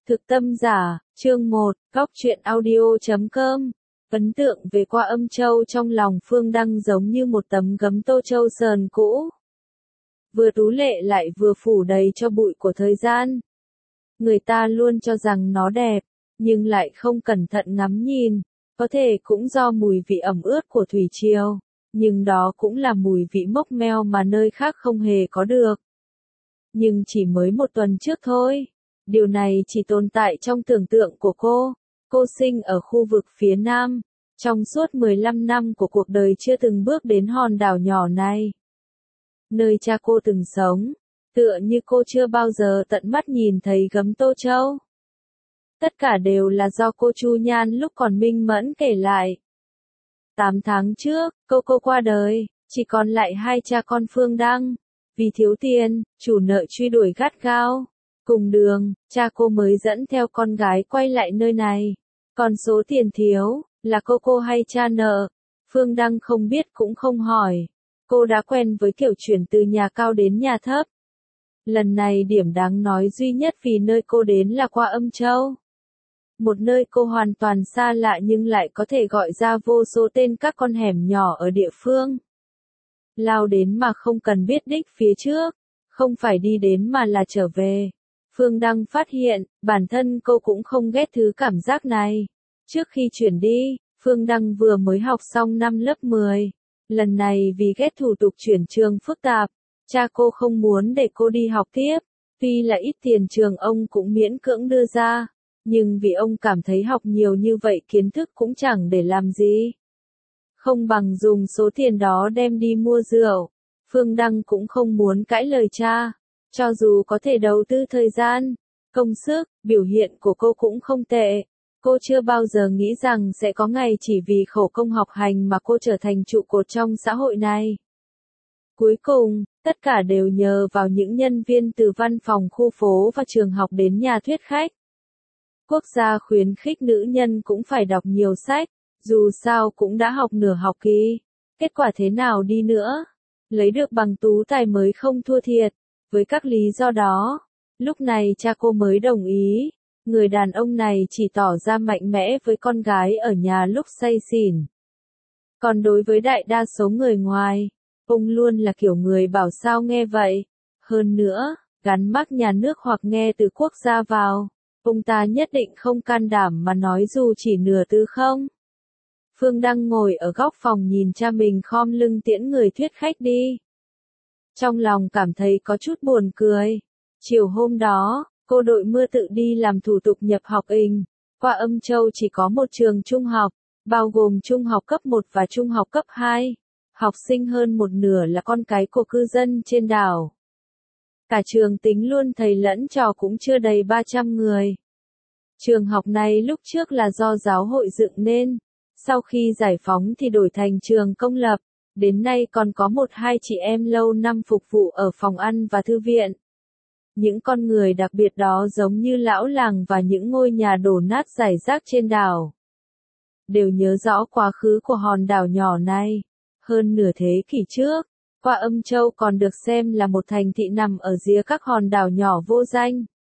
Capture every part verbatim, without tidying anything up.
Thực tâm giả, chương một, góc truyện audio chấm com. Ấn tượng về Qua Âm Châu trong lòng Phương Đăng giống như một tấm gấm tô châu sờn cũ. Vừa tú lệ lại vừa phủ đầy cho bụi của thời gian. Người ta luôn cho rằng nó đẹp, nhưng lại không cẩn thận ngắm nhìn. Có thể cũng do mùi vị ẩm ướt của thủy triều, nhưng đó cũng là mùi vị mốc meo mà nơi khác không hề có được. Nhưng chỉ mới một tuần trước thôi. Điều này chỉ tồn tại trong tưởng tượng của cô. Cô sinh ở khu vực phía Nam, trong suốt mười lăm năm của cuộc đời chưa từng bước đến hòn đảo nhỏ này. Nơi cha cô từng sống, tựa như cô chưa bao giờ tận mắt nhìn thấy gấm tô châu. Tất cả đều là do cô Chu Nhan lúc còn minh mẫn kể lại. Tám tháng trước, cô cô qua đời, chỉ còn lại hai cha con Phương Đăng. Vì thiếu tiền, chủ nợ truy đuổi gắt gao. Cùng đường, cha cô mới dẫn theo con gái quay lại nơi này. Còn số tiền thiếu, là cô cô hay cha nợ? Phương Đăng không biết cũng không hỏi. Cô đã quen với kiểu chuyển từ nhà cao đến nhà thấp. Lần này điểm đáng nói duy nhất vì nơi cô đến là Qua Âm Châu. Một nơi cô hoàn toàn xa lạ nhưng lại có thể gọi ra vô số tên các con hẻm nhỏ ở địa phương. Lao đến mà không cần biết đích phía trước, không phải đi đến mà là trở về. Phương Đăng phát hiện, bản thân cô cũng không ghét thứ cảm giác này. Trước khi chuyển đi, Phương Đăng vừa mới học xong năm lớp mười. Lần này vì ghét thủ tục chuyển trường phức tạp, cha cô không muốn để cô đi học tiếp. Tuy là ít tiền trường ông cũng miễn cưỡng đưa ra, nhưng vì ông cảm thấy học nhiều như vậy kiến thức cũng chẳng để làm gì. Không bằng dùng số tiền đó đem đi mua rượu. Phương Đăng cũng không muốn cãi lời cha. Cho dù có thể đầu tư thời gian, công sức, biểu hiện của cô cũng không tệ. Cô chưa bao giờ nghĩ rằng sẽ có ngày chỉ vì khổ công học hành mà cô trở thành trụ cột trong xã hội này. Cuối cùng, tất cả đều nhờ vào những nhân viên từ văn phòng khu phố và trường học đến nhà thuyết khách. Quốc gia khuyến khích nữ nhân cũng phải đọc nhiều sách, dù sao cũng đã học nửa học kỳ. Kết quả thế nào đi nữa? Lấy được bằng tú tài mới không thua thiệt. Với các lý do đó, lúc này cha cô mới đồng ý. Người đàn ông này chỉ tỏ ra mạnh mẽ với con gái ở nhà lúc say xỉn. Còn đối với đại đa số người ngoài, ông luôn là kiểu người bảo sao nghe vậy. Hơn nữa, gắn mác nhà nước hoặc nghe từ quốc gia vào, ông ta nhất định không can đảm mà nói dù chỉ nửa từ không. Phương Đăng ngồi ở góc phòng nhìn cha mình khom lưng tiễn người thuyết khách đi. Trong lòng cảm thấy có chút buồn cười. Chiều hôm đó, cô đội mưa tự đi làm thủ tục nhập học ình. Qua Âm Châu chỉ có một trường trung học, bao gồm trung học cấp một và trung học cấp hai. Học sinh hơn một nửa là con cái của cư dân trên đảo. Cả trường tính luôn thầy lẫn trò cũng chưa đầy ba trăm người. Trường học này lúc trước là do giáo hội dựng nên. Sau khi giải phóng thì đổi thành trường công lập. Đến nay còn có một hai chị em lâu năm phục vụ ở phòng ăn và thư viện. Những con người đặc biệt đó giống như lão làng và những ngôi nhà đổ nát rải rác trên đảo. Đều nhớ rõ quá khứ của hòn đảo nhỏ này. Hơn nửa thế kỷ trước, Qua Âm Châu còn được xem là một thành thị nằm ở rìa các hòn đảo nhỏ vô danh.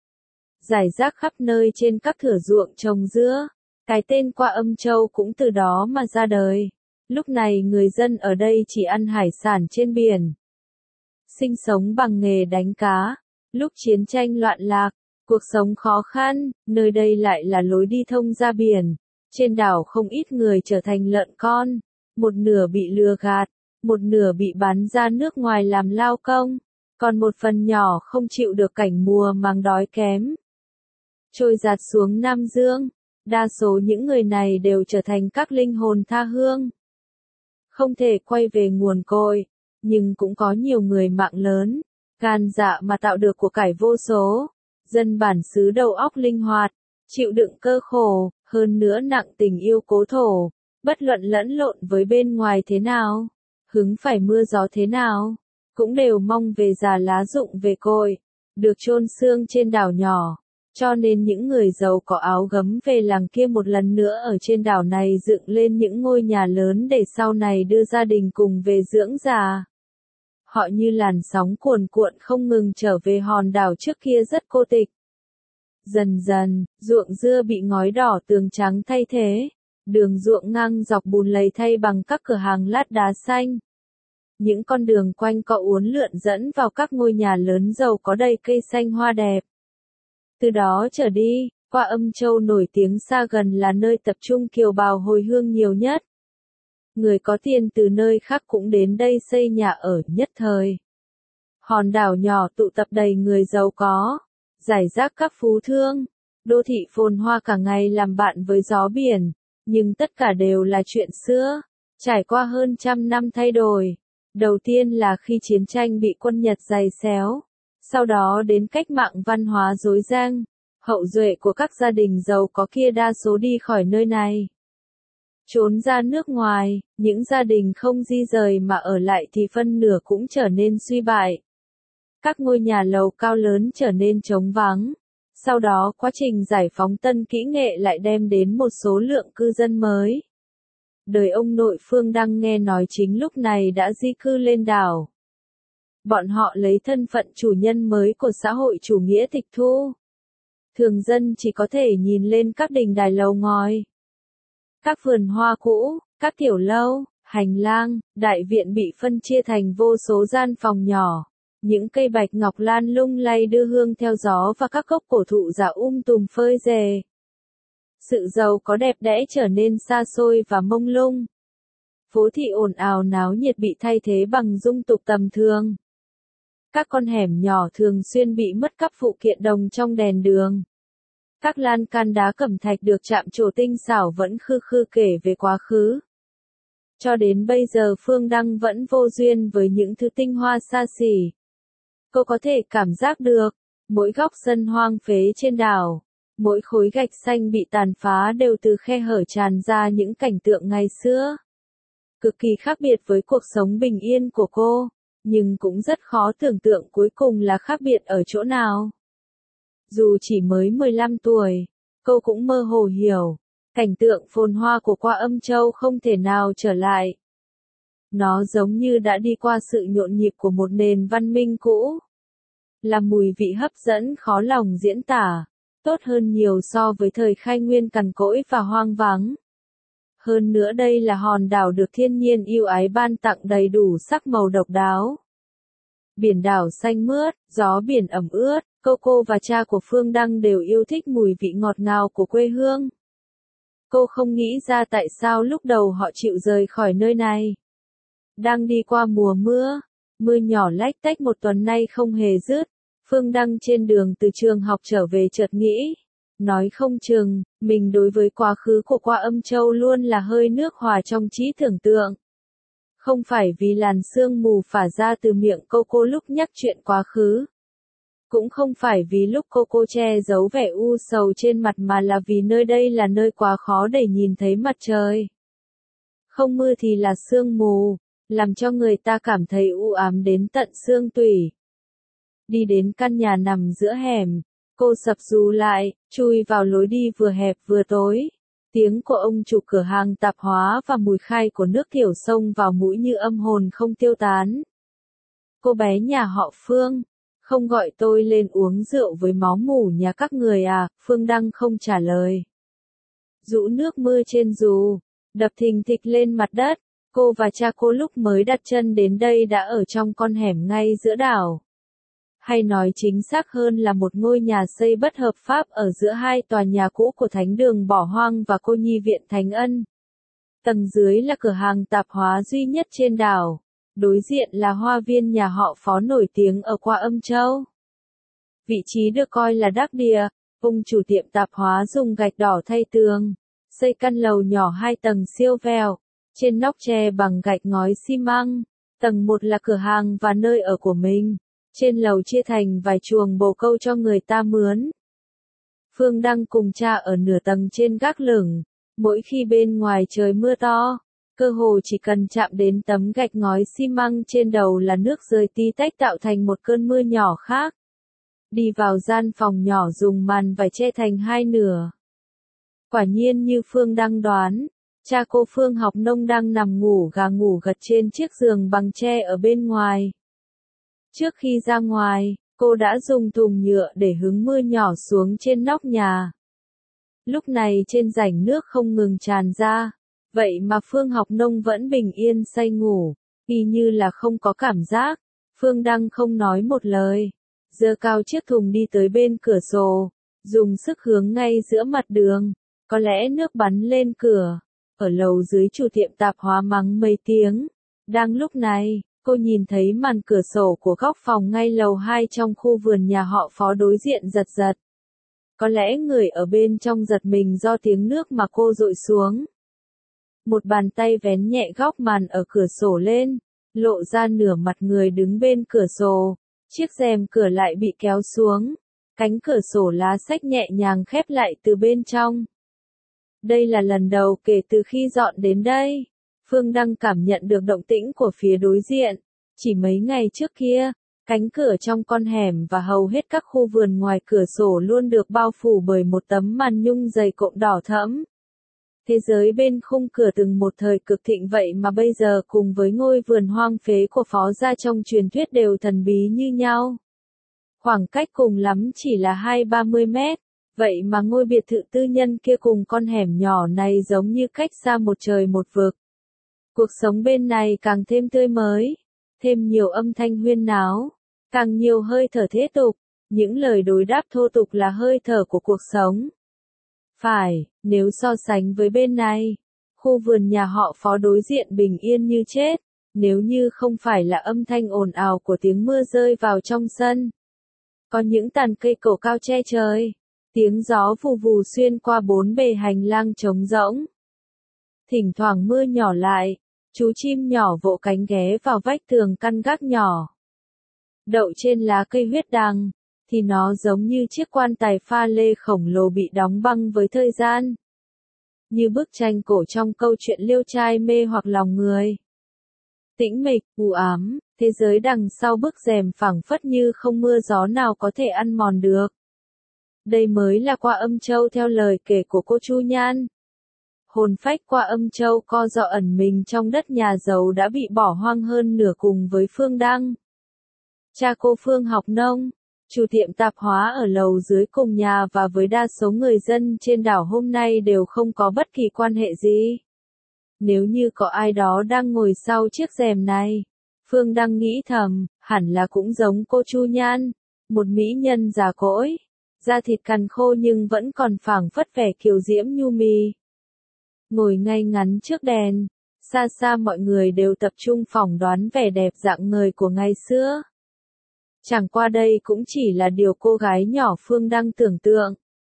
Rải rác khắp nơi trên các thửa ruộng trồng dứa. Cái tên Qua Âm Châu cũng từ đó mà ra đời. Lúc này người dân ở đây chỉ ăn hải sản trên biển. Sinh sống bằng nghề đánh cá. Lúc chiến tranh loạn lạc, cuộc sống khó khăn, nơi đây lại là lối đi thông ra biển. Trên đảo không ít người trở thành lợn con. Một nửa bị lừa gạt, một nửa bị bán ra nước ngoài làm lao công. Còn một phần nhỏ không chịu được cảnh mùa màng đói kém. Trôi dạt xuống Nam Dương. Đa số những người này đều trở thành các linh hồn tha hương. Không thể quay về nguồn cội, nhưng cũng có nhiều người mạng lớn, gan dạ mà tạo được của cải vô số. Dân bản xứ đầu óc linh hoạt, chịu đựng cơ khổ, hơn nữa nặng tình yêu cố thổ. Bất luận lẫn lộn với bên ngoài thế nào, hứng phải mưa gió thế nào, cũng đều mong về già lá rụng về cội, được chôn xương trên đảo nhỏ. Cho nên những người giàu có áo gấm về làng kia một lần nữa ở trên đảo này dựng lên những ngôi nhà lớn để sau này đưa gia đình cùng về dưỡng già. Họ như làn sóng cuồn cuộn không ngừng trở về hòn đảo trước kia rất cô tịch. Dần dần, ruộng dưa bị ngói đỏ tường trắng thay thế. Đường ruộng ngang dọc bùn lầy thay bằng các cửa hàng lát đá xanh. Những con đường quanh co uốn lượn dẫn vào các ngôi nhà lớn giàu có đầy cây xanh hoa đẹp. Từ đó trở đi, Qua Âm Châu nổi tiếng xa gần là nơi tập trung kiều bào hồi hương nhiều nhất. Người có tiền từ nơi khác cũng đến đây xây nhà ở nhất thời. Hòn đảo nhỏ tụ tập đầy người giàu có, rải rác các phú thương, đô thị phồn hoa cả ngày làm bạn với gió biển, nhưng tất cả đều là chuyện xưa, trải qua hơn trăm năm thay đổi. Đầu tiên là khi chiến tranh bị quân Nhật giày xéo, sau đó đến cách mạng văn hóa rối ren, hậu duệ của các gia đình giàu có kia đa số đi khỏi nơi này. Trốn ra nước ngoài, những gia đình không di rời mà ở lại thì phân nửa cũng trở nên suy bại. Các ngôi nhà lầu cao lớn trở nên trống vắng. Sau đó quá trình giải phóng tân kỹ nghệ lại đem đến một số lượng cư dân mới. Đời ông nội Phương Đăng nghe nói chính lúc này đã di cư lên đảo. Bọn họ lấy thân phận chủ nhân mới của xã hội chủ nghĩa tịch thu. Thường dân chỉ có thể nhìn lên các đình đài lầu ngói. Các vườn hoa cũ, các tiểu lâu, hành lang, đại viện bị phân chia thành vô số gian phòng nhỏ. Những cây bạch ngọc lan lung lay đưa hương theo gió và các gốc cổ thụ già um tùm phơi rề. Sự giàu có đẹp đẽ trở nên xa xôi và mông lung. Phố thị ồn ào náo nhiệt bị thay thế bằng dung tục tầm thường. Các con hẻm nhỏ thường xuyên bị mất cắp phụ kiện đồng trong đèn đường. Các lan can đá cẩm thạch được chạm trổ tinh xảo vẫn khư khư kể về quá khứ. Cho đến bây giờ Phương Đăng vẫn vô duyên với những thứ tinh hoa xa xỉ. Cô có thể cảm giác được, mỗi góc sân hoang phế trên đảo, mỗi khối gạch xanh bị tàn phá đều từ khe hở tràn ra những cảnh tượng ngày xưa. Cực kỳ khác biệt với cuộc sống bình yên của cô, nhưng cũng rất khó tưởng tượng cuối cùng là khác biệt ở chỗ nào. Dù chỉ mới mười lăm tuổi, cô cũng mơ hồ hiểu, cảnh tượng phồn hoa của Qua Âm Châu không thể nào trở lại. Nó giống như đã đi qua sự nhộn nhịp của một nền văn minh cũ. Là mùi vị hấp dẫn khó lòng diễn tả, tốt hơn nhiều so với thời khai nguyên cằn cỗi và hoang vắng. Hơn nữa đây là hòn đảo được thiên nhiên yêu ái ban tặng đầy đủ sắc màu độc đáo. Biển đảo xanh mướt, gió biển ẩm ướt, cô và cha của Phương Đăng đều yêu thích mùi vị ngọt ngào của quê hương. Cô không nghĩ ra tại sao lúc đầu họ chịu rời khỏi nơi này. Đang đi qua mùa mưa, mưa nhỏ lách tách một tuần nay không hề dứt. Phương Đăng trên đường từ trường học trở về chợt nghĩ, nói không chừng, mình đối với quá khứ của Qua Âm Châu luôn là hơi nước hòa trong trí tưởng tượng. Không phải vì làn sương mù phả ra từ miệng cô cô lúc nhắc chuyện quá khứ. Cũng không phải vì lúc cô cô che giấu vẻ u sầu trên mặt mà là vì nơi đây là nơi quá khó để nhìn thấy mặt trời. Không mưa thì là sương mù, làm cho người ta cảm thấy u ám đến tận xương tủy. Đi đến căn nhà nằm giữa hẻm, cô sập dù lại, chui vào lối đi vừa hẹp vừa tối. Tiếng của ông chủ cửa hàng tạp hóa và mùi khai của nước tiểu xông vào mũi như âm hồn không tiêu tán. Cô bé nhà họ Phương, không gọi tôi lên uống rượu với máu mủ nhà các người à? Phương Đăng không trả lời. Rũ nước mưa trên dù, đập thình thịch lên mặt đất. Cô và cha cô lúc mới đặt chân đến đây đã ở trong con hẻm ngay giữa đảo. Hay nói chính xác hơn là một ngôi nhà xây bất hợp pháp ở giữa hai tòa nhà cũ của Thánh đường bỏ hoang và Cô nhi viện Thánh Ân. Tầng dưới là cửa hàng tạp hóa duy nhất trên đảo. Đối diện là hoa viên nhà họ Phó nổi tiếng ở Qua Âm Châu. Vị trí được coi là đắc địa, ông chủ tiệm tạp hóa dùng gạch đỏ thay tường, xây căn lầu nhỏ hai tầng siêu vẹo, trên nóc tre bằng gạch ngói xi măng. Tầng một là cửa hàng và nơi ở của mình. Trên lầu chia thành vài chuồng bồ câu cho người ta mướn. Phương Đăng cùng cha ở nửa tầng trên gác lửng. Mỗi khi bên ngoài trời mưa to, cơ hồ chỉ cần chạm đến tấm gạch ngói xi măng trên đầu là nước rơi tí tách tạo thành một cơn mưa nhỏ khác. Đi vào gian phòng nhỏ dùng màn vải che thành hai nửa. Quả nhiên như Phương Đăng đoán, cha cô Phương Học Nông đang nằm ngủ gà ngủ gật trên chiếc giường bằng tre ở bên ngoài. Trước khi ra ngoài, Cô đã dùng thùng nhựa để hứng mưa nhỏ xuống trên nóc nhà. Lúc này trên rãnh nước không ngừng tràn ra, vậy mà Phương Học Nông vẫn bình yên say ngủ, y như là không có cảm giác. Phương Đăng không nói một lời, giơ cao chiếc thùng đi tới bên cửa sổ, dùng sức hướng ngay giữa mặt đường, có lẽ nước bắn lên cửa. Ở lầu dưới chủ tiệm tạp hóa mắng mấy tiếng. Đang lúc này, cô nhìn thấy màn cửa sổ của góc phòng ngay lầu hai trong khu vườn nhà họ Phó đối diện giật giật. Có lẽ người ở bên trong giật mình do tiếng nước mà cô dội xuống. Một bàn tay vén nhẹ góc màn ở cửa sổ lên, lộ ra nửa mặt người đứng bên cửa sổ. Chiếc rèm cửa lại bị kéo xuống, cánh cửa sổ lá xách nhẹ nhàng khép lại từ bên trong. Đây là lần đầu kể từ khi dọn đến đây, Phương Đăng cảm nhận được động tĩnh của phía đối diện. Chỉ mấy ngày trước kia, cánh cửa trong con hẻm và hầu hết các khu vườn ngoài cửa sổ luôn được bao phủ bởi một tấm màn nhung dày cộm đỏ thẫm. Thế giới bên khung cửa từng một thời cực thịnh vậy mà bây giờ cùng với ngôi vườn hoang phế của Phó gia trong truyền thuyết đều thần bí như nhau. Khoảng cách cùng lắm chỉ là hai ba mươi mét, vậy mà ngôi biệt thự tư nhân kia cùng con hẻm nhỏ này giống như cách xa một trời một vực. Cuộc sống bên này càng thêm tươi mới, thêm nhiều âm thanh huyên náo, càng nhiều hơi thở thế tục, những lời đối đáp thô tục là hơi thở của cuộc sống. Phải, nếu so sánh với bên này, khu vườn nhà họ Phó đối diện bình yên như chết, nếu như không phải là âm thanh ồn ào của tiếng mưa rơi vào trong sân. Có những tàn cây cổ cao che trời, tiếng gió vù vù xuyên qua bốn bề hành lang trống rỗng. Thỉnh thoảng mưa nhỏ lại, chú chim nhỏ vỗ cánh ghé vào vách tường căn gác nhỏ. Đậu trên lá cây huyết đằng, thì nó giống như chiếc quan tài pha lê khổng lồ bị đóng băng với thời gian. Như bức tranh cổ trong câu chuyện liêu trai mê hoặc lòng người. Tĩnh mịch, u ám, thế giới đằng sau bức rèm phẳng phất như không mưa gió nào có thể ăn mòn được. Đây mới là Qua Âm Châu theo lời kể của cô Chu Nhan. Hồn phách Qua Âm Châu co giò ẩn mình trong đất nhà giàu đã bị bỏ hoang hơn nửa cùng với Phương Đăng. Cha cô Phương Học Nông, chủ tiệm tạp hóa ở lầu dưới cùng nhà và với đa số người dân trên đảo hôm nay đều không có bất kỳ quan hệ gì. Nếu như có ai đó đang ngồi sau chiếc rèm này, Phương Đăng nghĩ thầm, hẳn là cũng giống cô Chu Nhan, một mỹ nhân già cỗi, da thịt cằn khô nhưng vẫn còn phảng phất vẻ kiều diễm nhu mì. Ngồi ngay ngắn trước đèn, xa xa mọi người đều tập trung phỏng đoán vẻ đẹp dạng người của ngày xưa. Chẳng qua đây cũng chỉ là điều cô gái nhỏ Phương Đăng tưởng tượng.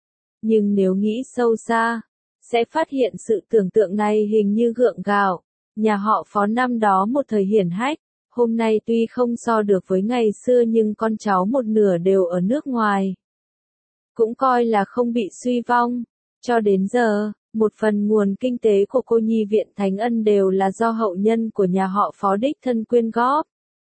Nhưng nếu nghĩ sâu xa, sẽ phát hiện sự tưởng tượng này hình như gượng gạo. Nhà họ Phó năm đó một thời hiển hách, hôm nay tuy không so được với ngày xưa nhưng con cháu một nửa đều ở nước ngoài. Cũng coi là không bị suy vong. Cho đến giờ, một phần nguồn kinh tế của cô nhi viện Thánh Ân đều là do hậu nhân của nhà họ Phó đích thân quyên góp.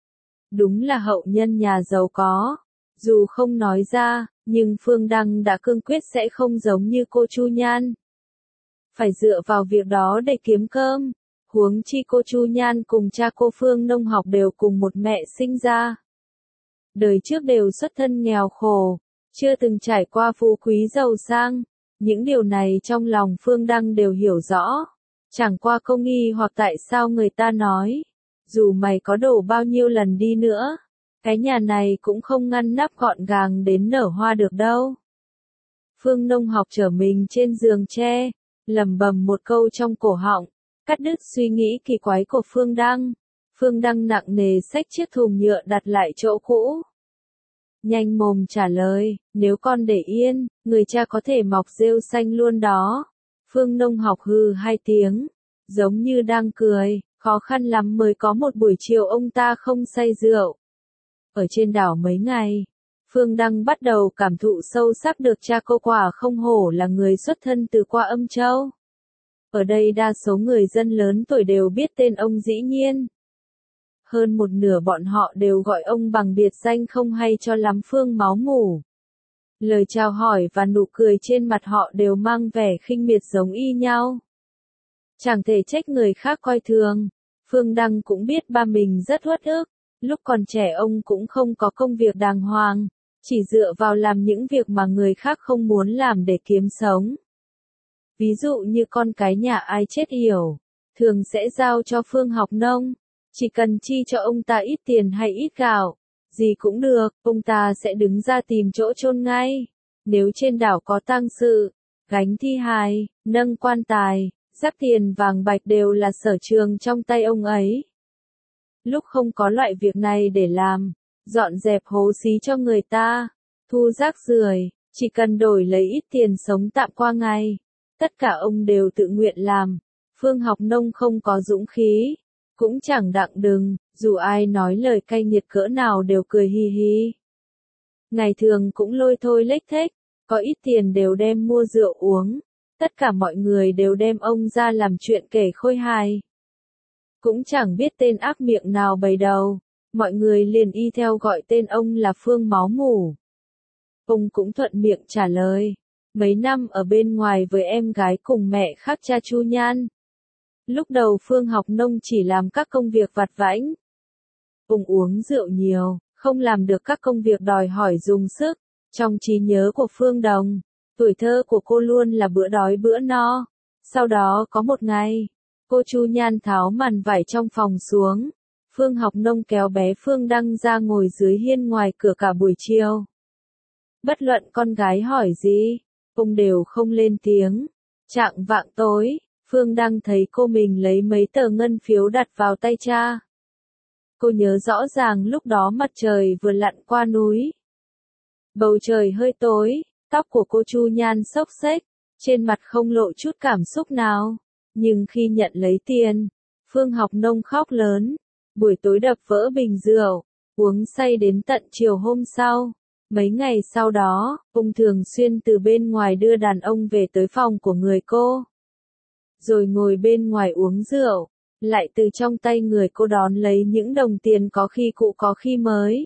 Đúng là hậu nhân nhà giàu có. Dù không nói ra, nhưng Phương Đăng đã cương quyết sẽ không giống như cô Chu Nhan. Phải dựa vào việc đó để kiếm cơm. Huống chi cô Chu Nhan cùng cha cô Phương Nông Học đều cùng một mẹ sinh ra. Đời trước đều xuất thân nghèo khổ, chưa từng trải qua phú quý giàu sang. Những điều này trong lòng Phương Đăng đều hiểu rõ. Chẳng qua câu nghi hoặc tại sao người ta nói, dù mày có đổ bao nhiêu lần đi nữa, cái nhà này cũng không ngăn nắp gọn gàng đến nở hoa được đâu. Phương Nông Học trở mình trên giường tre, lẩm bẩm một câu trong cổ họng, cắt đứt suy nghĩ kỳ quái của Phương Đăng. Phương Đăng nặng nề xách chiếc thùng nhựa đặt lại chỗ cũ. Nhanh mồm trả lời, nếu con để yên, người cha có thể mọc rêu xanh luôn đó. Phương Nông Học hừ hai tiếng, giống như đang cười, khó khăn lắm mới có một buổi chiều ông ta không say rượu. Ở trên đảo mấy ngày, Phương Đăng bắt đầu cảm thụ sâu sắc được cha cô quả không hổ là người xuất thân từ Qua Âm Châu. Ở đây đa số người dân lớn tuổi đều biết tên ông dĩ nhiên. Hơn một nửa bọn họ đều gọi ông bằng biệt danh không hay cho lắm Phương Máu Mủ. Lời chào hỏi và nụ cười trên mặt họ đều mang vẻ khinh miệt giống y nhau. Chẳng thể trách người khác coi thường, Phương Đăng cũng biết ba mình rất uất ức, Lúc còn trẻ ông cũng không có công việc đàng hoàng, chỉ dựa vào làm những việc mà người khác không muốn làm để kiếm sống. Ví dụ như con cái nhà ai chết yểu, thường sẽ giao cho Phương học nông, chỉ cần chi cho ông ta ít tiền hay ít gạo, gì cũng được, ông ta sẽ đứng ra tìm chỗ chôn ngay. Nếu trên đảo có tang sự, gánh thi hài, nâng quan tài, dắp tiền vàng bạch đều là sở trường trong tay ông ấy. Lúc không có loại việc này để làm, dọn dẹp hố xí cho người ta, thu rác rưởi, chỉ cần đổi lấy ít tiền sống tạm qua ngày, tất cả ông đều tự nguyện làm. Phương học nông không có dũng khí, cũng chẳng đặng đừng, dù ai nói lời cay nghiệt cỡ nào đều cười hi hi. Ngày thường cũng lôi thôi lếch thếch, có ít tiền đều đem mua rượu uống, tất cả mọi người đều đem ông ra làm chuyện kể khôi hài. Cũng chẳng biết tên ác miệng nào bày đầu, mọi người liền y theo gọi tên ông là Phương Máu Mủ. Ông cũng thuận miệng trả lời, mấy năm ở bên ngoài với em gái cùng mẹ khác cha Chu Nhan. Lúc đầu Phương học nông chỉ làm các công việc vặt vãnh. Ông uống rượu nhiều, không làm được các công việc đòi hỏi dùng sức. Trong trí nhớ của Phương Đồng, tuổi thơ của cô luôn là bữa đói bữa no. Sau đó có một ngày, cô Chu Nhan tháo màn vải trong phòng xuống. Phương học nông kéo bé Phương Đăng ra ngồi dưới hiên ngoài cửa cả buổi chiều. Bất luận con gái hỏi gì, ông đều không lên tiếng. Chạng vạng tối, Phương Đăng thấy cô mình lấy mấy tờ ngân phiếu đặt vào tay cha. Cô nhớ rõ ràng lúc đó mặt trời vừa lặn qua núi. Bầu trời hơi tối, tóc của cô Chu Nhan xốc xếch, trên mặt không lộ chút cảm xúc nào. Nhưng khi nhận lấy tiền, Phương học nông khóc lớn, buổi tối đập vỡ bình rượu, uống say đến tận chiều hôm sau. Mấy ngày sau đó, ông thường xuyên từ bên ngoài đưa đàn ông về tới phòng của người cô. Rồi ngồi bên ngoài uống rượu, lại từ trong tay người cô đón lấy những đồng tiền có khi cũ có khi mới.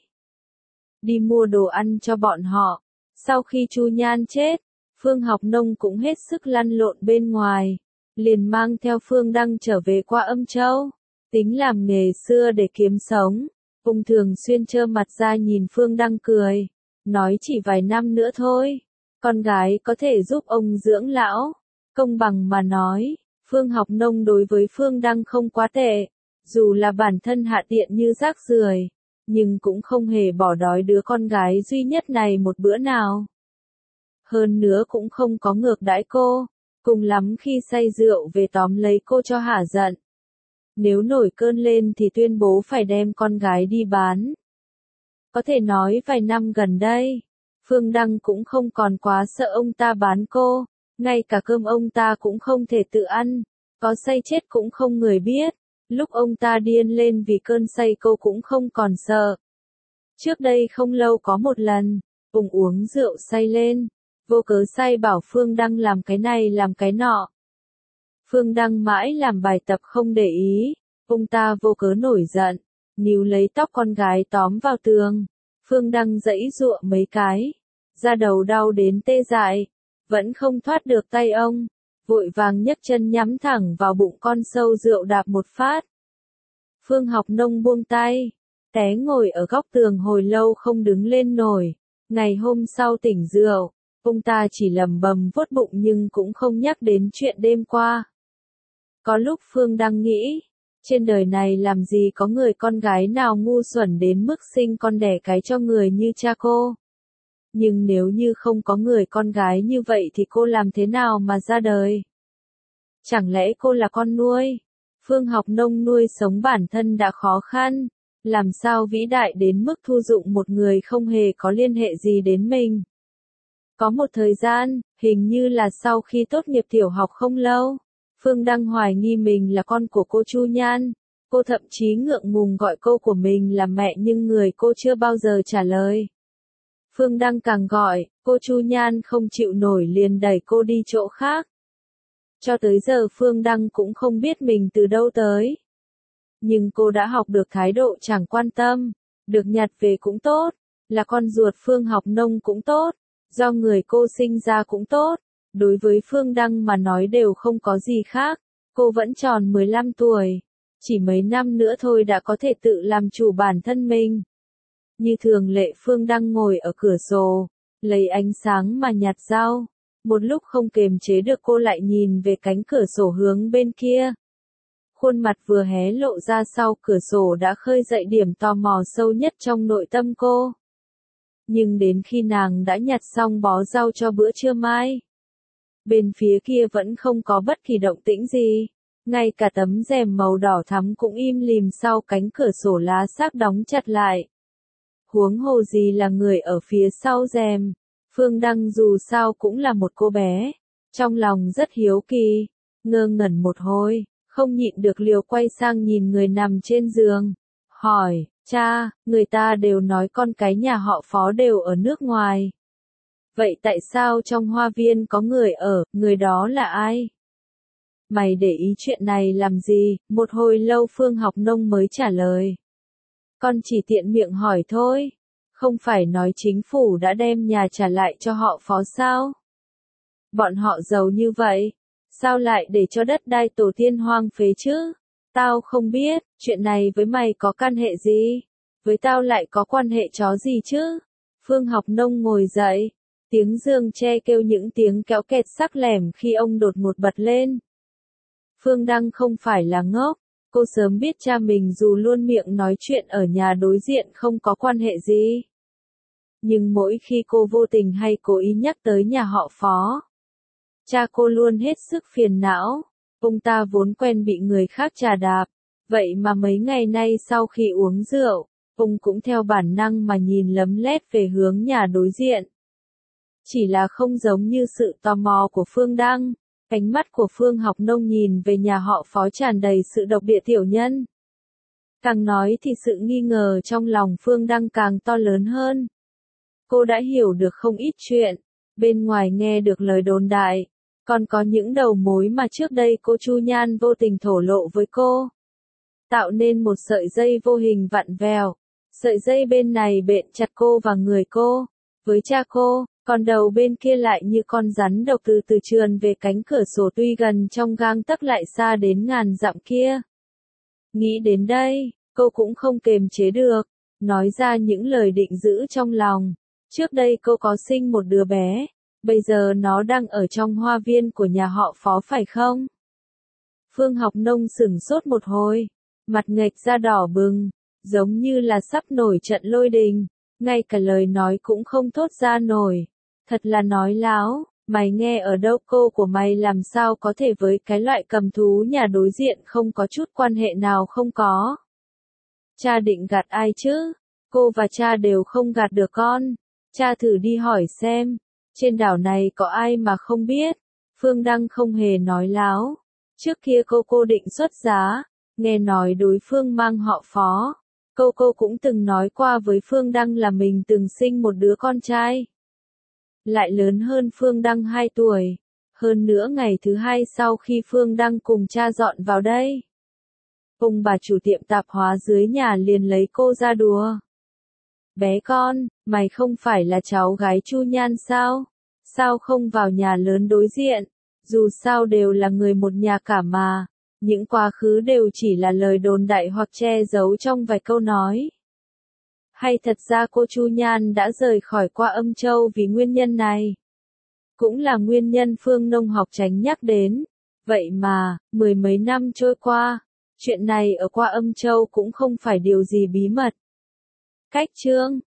Đi mua đồ ăn cho bọn họ. Sau khi Chu Nhan chết, Phương học nông cũng hết sức lăn lộn bên ngoài, liền mang theo Phương Đăng trở về qua Âm Châu, tính làm nghề xưa để kiếm sống. Ông thường xuyên trơ mặt ra nhìn Phương Đăng cười, nói chỉ vài năm nữa thôi, con gái có thể giúp ông dưỡng lão. Công bằng mà nói, Phương học nông đối với Phương Đăng không quá tệ, dù là bản thân hạ tiện như rác rưởi, nhưng cũng không hề bỏ đói đứa con gái duy nhất này một bữa nào. Hơn nữa cũng không có ngược đãi cô, cùng lắm khi say rượu về tóm lấy cô cho hả giận. Nếu nổi cơn lên thì tuyên bố phải đem con gái đi bán. Có thể nói vài năm gần đây, Phương Đăng cũng không còn quá sợ ông ta bán cô, ngay cả cơm ông ta cũng không thể tự ăn, có say chết cũng không người biết. Lúc ông ta điên lên vì cơn say cô cũng không còn sợ. Trước đây không lâu có một lần, ông uống rượu say lên, vô cớ say bảo Phương Đăng làm cái này làm cái nọ. Phương Đăng mãi làm bài tập không để ý, ông ta vô cớ nổi giận, níu lấy tóc con gái tóm vào tường. Phương Đăng giãy giụa mấy cái, da đầu đau đến tê dại, vẫn không thoát được tay ông, vội vàng nhấc chân nhắm thẳng vào bụng con sâu rượu đạp một phát. Phương học nông buông tay, té ngồi ở góc tường hồi lâu không đứng lên nổi. Ngày hôm sau tỉnh rượu, ông ta chỉ lẩm bẩm vuốt bụng nhưng cũng không nhắc đến chuyện đêm qua. Có lúc Phương Đăng nghĩ, trên đời này làm gì có người con gái nào ngu xuẩn đến mức sinh con đẻ cái cho người như cha cô. Nhưng nếu như không có người con gái như vậy thì cô làm thế nào mà ra đời? Chẳng lẽ cô là con nuôi? Phương học nông nuôi sống bản thân đã khó khăn, làm sao vĩ đại đến mức thu dụng một người không hề có liên hệ gì đến mình. Có một thời gian, hình như là sau khi tốt nghiệp tiểu học không lâu, Phương Đăng hoài nghi mình là con của cô Chu Nhan. Cô thậm chí ngượng ngùng gọi cô của mình là mẹ nhưng người cô chưa bao giờ trả lời. Phương Đăng càng gọi, cô Chu Nhan không chịu nổi liền đẩy cô đi chỗ khác. Cho tới giờ Phương Đăng cũng không biết mình từ đâu tới. Nhưng cô đã học được thái độ chẳng quan tâm, được nhặt về cũng tốt, là con ruột Phương học nông cũng tốt, do người cô sinh ra cũng tốt, đối với Phương Đăng mà nói đều không có gì khác, cô vẫn tròn mười lăm tuổi. chỉ mấy năm nữa thôi đã có thể tự làm chủ bản thân mình. Như thường lệ Phương Đăng ngồi ở cửa sổ, lấy ánh sáng mà nhặt rau. Một lúc không kềm chế được cô lại nhìn về cánh cửa sổ hướng bên kia. Khuôn mặt vừa hé lộ ra sau cửa sổ đã khơi dậy điểm tò mò sâu nhất trong nội tâm cô. Nhưng đến khi nàng đã nhặt xong bó rau cho bữa trưa mai, bên phía kia vẫn không có bất kỳ động tĩnh gì. Ngay cả tấm rèm màu đỏ thắm cũng im lìm sau cánh cửa sổ lá xác đóng chặt lại. Huống hồ gì là người ở phía sau rèm. Phương Đăng dù sao cũng là một cô bé, trong lòng rất hiếu kỳ, ngơ ngẩn một hồi, không nhịn được liều quay sang nhìn người nằm trên giường, hỏi, cha, người ta đều nói con cái nhà họ Phó đều ở nước ngoài. Vậy tại sao trong hoa viên có người ở, người đó là ai? Mày để ý chuyện này làm gì? Một hồi lâu Phương Học Nông mới trả lời. Con chỉ tiện miệng hỏi thôi. Không phải nói chính phủ đã đem nhà trả lại cho họ Phó sao? Bọn họ giàu như vậy, sao lại để cho đất đai tổ tiên hoang phế chứ? Tao không biết, chuyện này với mày có can hệ gì? Với tao lại có quan hệ chó gì chứ? Phương Học Nông ngồi dậy, tiếng giường tre kêu những tiếng kéo kẹt sắc lẻm khi ông đột ngột bật lên. Phương Đăng không phải là ngốc, cô sớm biết cha mình dù luôn miệng nói chuyện ở nhà đối diện không có quan hệ gì. Nhưng mỗi khi cô vô tình hay cố ý nhắc tới nhà họ Phó, cha cô luôn hết sức phiền não. Ông ta vốn quen bị người khác chà đạp, vậy mà mấy ngày nay sau khi uống rượu, ông cũng theo bản năng mà nhìn lấm lét về hướng nhà đối diện. Chỉ là không giống như sự tò mò của Phương Đăng, ánh mắt của Phương Học Nông nhìn về nhà họ Phó tràn đầy sự độc địa tiểu nhân. Càng nói thì sự nghi ngờ trong lòng Phương Đăng càng to lớn hơn. Cô đã hiểu được không ít chuyện, bên ngoài nghe được lời đồn đại, còn có những đầu mối mà trước đây cô Chu Nhan vô tình thổ lộ với cô. Tạo nên một sợi dây vô hình vặn vẹo, sợi dây bên này bện chặt cô và người cô, với cha cô, còn đầu bên kia lại như con rắn độc từ từ trườn về cánh cửa sổ tuy gần trong gang tấc lại xa đến ngàn dặm kia. Nghĩ đến đây, cô cũng không kềm chế được, nói ra những lời định giữ trong lòng. Trước đây cô có sinh một đứa bé, bây giờ nó đang ở trong hoa viên của nhà họ Phó phải không? Phương Học Nông sửng sốt một hồi, mặt nghệch da đỏ bừng, giống như là sắp nổi trận lôi đình, ngay cả lời nói cũng không thốt ra nổi. Thật là nói láo, mày nghe ở đâu cô của mày làm sao có thể với cái loại cầm thú nhà đối diện không có chút quan hệ nào không có. Cha định gạt ai chứ? Cô và cha đều không gạt được con. Cha thử đi hỏi xem, trên đảo này có ai mà không biết. Phương Đăng không hề nói láo. Trước kia cô cô định xuất giá, nghe nói đối phương mang họ Phó. Cô cô cũng từng nói qua với Phương Đăng là mình từng sinh một đứa con trai. Lại lớn hơn Phương Đăng hai tuổi. Hơn nữa ngày thứ hai sau khi Phương Đăng cùng cha dọn vào đây, ông bà chủ tiệm tạp hóa dưới nhà liền lấy cô ra đùa. Bé con, mày không phải là cháu gái Chu Nhan sao? Sao không vào nhà lớn đối diện? Dù sao đều là người một nhà cả mà. Những quá khứ đều chỉ là lời đồn đại hoặc che giấu trong vài câu nói. Hay thật ra cô Chu Nhan đã rời khỏi Qua Âm Châu vì nguyên nhân này? Cũng là nguyên nhân Phương Nông Học tránh nhắc đến. Vậy mà, mười mấy năm trôi qua, chuyện này ở Qua Âm Châu cũng không phải điều gì bí mật. Cách chương